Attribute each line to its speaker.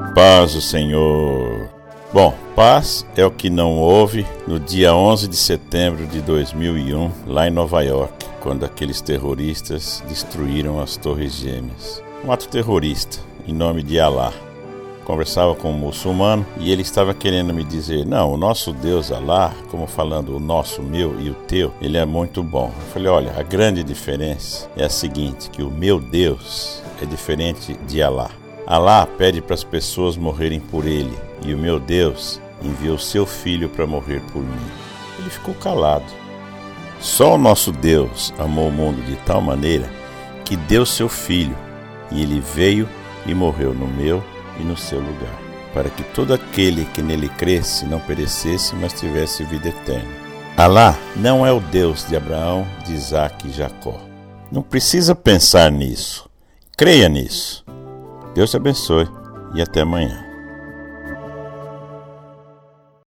Speaker 1: Paz do Senhor. Bom, paz é o que não houve no dia 11 de setembro de 2001, lá em Nova York, quando aqueles terroristas destruíram as Torres Gêmeas. Um ato terrorista, em nome de Alá. Conversava com um muçulmano e ele estava querendo me dizer: não, o nosso Deus Alá, como falando o nosso, meu e o teu, ele é muito bom. Eu falei: olha, a grande diferença é a seguinte, que o meu Deus é diferente de Alá. Alá pede para as pessoas morrerem por ele, e o meu Deus enviou seu filho para morrer por mim. Ele ficou calado. Só o nosso Deus amou o mundo de tal maneira que deu seu filho, e ele veio e morreu no meu e no seu lugar, para que todo aquele que nele cresce não perecesse, mas tivesse vida eterna. Alá não é o Deus de Abraão, de Isaac e Jacó. Não precisa pensar nisso. Creia nisso. Deus te abençoe e até amanhã.